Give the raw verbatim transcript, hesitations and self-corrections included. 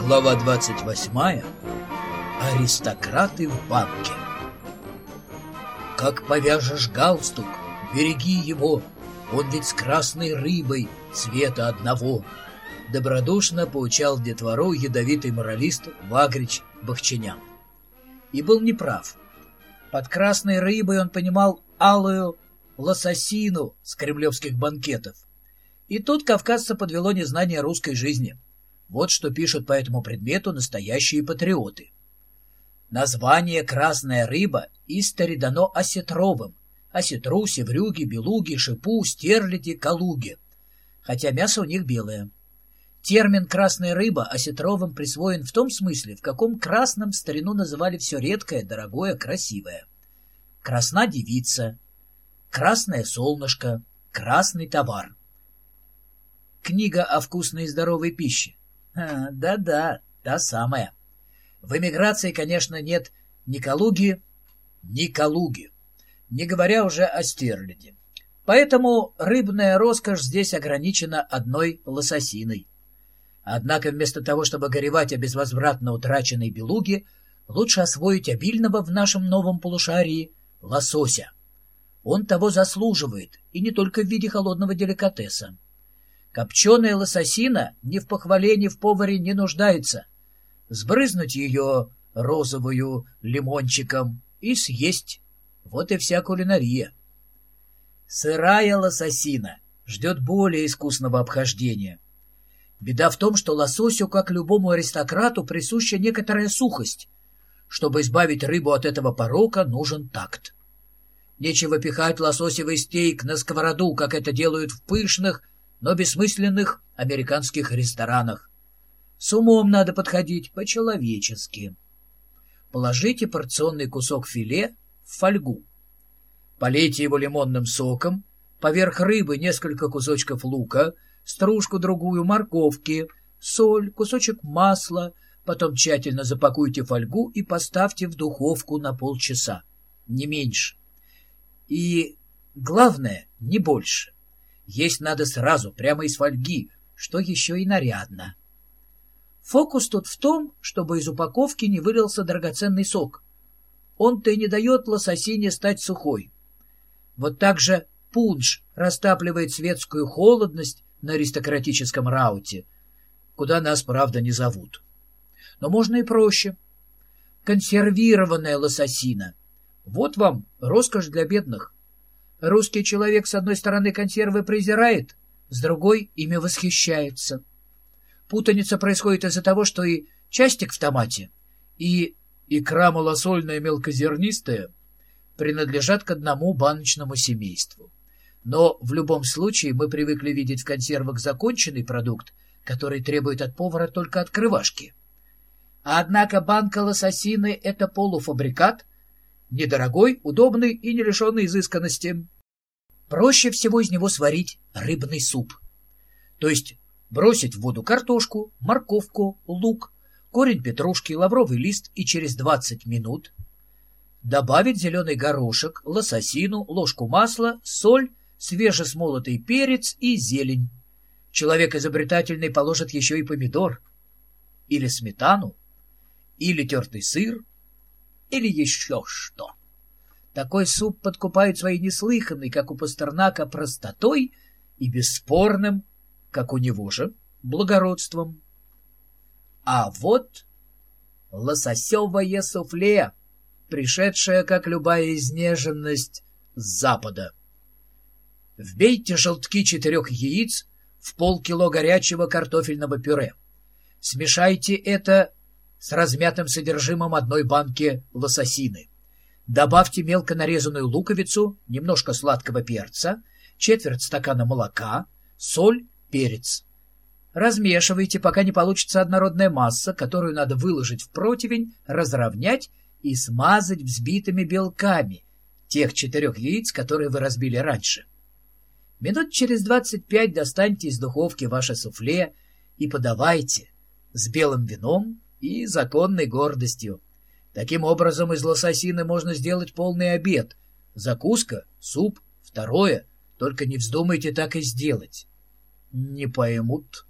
Глава двадцать восьмая. Аристократы в банке. Как повяжешь галстук, береги его, он ведь с красной рыбой цвета одного. Добродушно поучал детвору ядовитый моралист Вагрич Бахчинян. И был неправ. Под красной рыбой он понимал алую лососину с кремлевских банкетов. И тут кавказца подвело незнание русской жизни. Вот что пишут по этому предмету настоящие патриоты. Название «красная рыба» истори дано осетровым, осетру, севрюге, белуге, шипу, стерляди, калуге, хотя мясо у них белое. Термин «красная рыба» осетровым присвоен в том смысле, в каком красным в старину называли все редкое, дорогое, красивое. Красна девица, красное солнышко, красный товар. Книга о вкусной и здоровой пище. А, да-да, та самая. В эмиграции, конечно, нет ни Калуги, ни Калуги, не говоря уже о стерляди. Поэтому рыбная роскошь здесь ограничена одной лососиной. Однако вместо того, чтобы горевать о безвозвратно утраченной белуге, лучше освоить обильного в нашем новом полушарии лосося. Он того заслуживает, и не только в виде холодного деликатеса. Копченая лососина ни в похвале, ни в поваре не нуждается. Сбрызнуть ее розовую лимончиком и съесть. Вот и вся кулинария. Сырая лососина ждет более искусного обхождения. Беда в том, что лососю, как любому аристократу, присуща некоторая сухость. Чтобы избавить рыбу от этого порока, нужен такт. Нечего пихать лососевый стейк на сковороду, как это делают в пышных, но бессмысленных американских ресторанах. С умом надо подходить по-человечески. Положите порционный кусок филе в фольгу. Полейте его лимонным соком, поверх рыбы несколько кусочков лука, стружку-другую морковки, соль, кусочек масла, потом тщательно запакуйте фольгу и поставьте в духовку на полчаса, не меньше. И главное, не больше. Есть надо сразу, прямо из фольги, что еще и нарядно. Фокус тут в том, чтобы из упаковки не вылился драгоценный сок. Он-то и не дает лососине стать сухой. Вот так же пунш растапливает светскую холодность на аристократическом рауте, куда нас, правда, не зовут. Но можно и проще. Консервированная лососина. Вот вам роскошь для бедных. Русский человек с одной стороны консервы презирает, с другой ими восхищается. Путаница происходит из-за того, что и частик в томате, и икра малосольная мелкозернистая принадлежат к одному баночному семейству. Но в любом случае мы привыкли видеть в консервах законченный продукт, который требует от повара только открывашки. Однако банка лососины — это полуфабрикат, недорогой, удобный и не лишенный изысканности. Проще всего из него сварить рыбный суп. То есть бросить в воду картошку, морковку, лук, корень петрушки, лавровый лист и через двадцать минут добавить зеленый горошек, лососину, ложку масла, соль, свежесмолотый перец и зелень. Человек изобретательный положит еще и помидор, или сметану, или тертый сыр, или еще что. Такой суп подкупает своей неслыханной, как у Пастернака, простотой и бесспорным, как у него же, благородством. А вот лососевое суфле, пришедшее, как любая изнеженность, с запада. Вбейте желтки четырех яиц в полкило горячего картофельного пюре. Смешайте это с размятым содержимым одной банки лососины. Добавьте мелко нарезанную луковицу, немножко сладкого перца, четверть стакана молока, соль, перец. Размешивайте, пока не получится однородная масса, которую надо выложить в противень, разровнять и смазать взбитыми белками тех четырех яиц, которые вы разбили раньше. Минут через двадцать пять достаньте из духовки ваше суфле и подавайте с белым вином и законной гордостью. Таким образом, из лососины можно сделать полный обед. Закуска, суп, второе. Только не вздумайте так и сделать. Не поймут.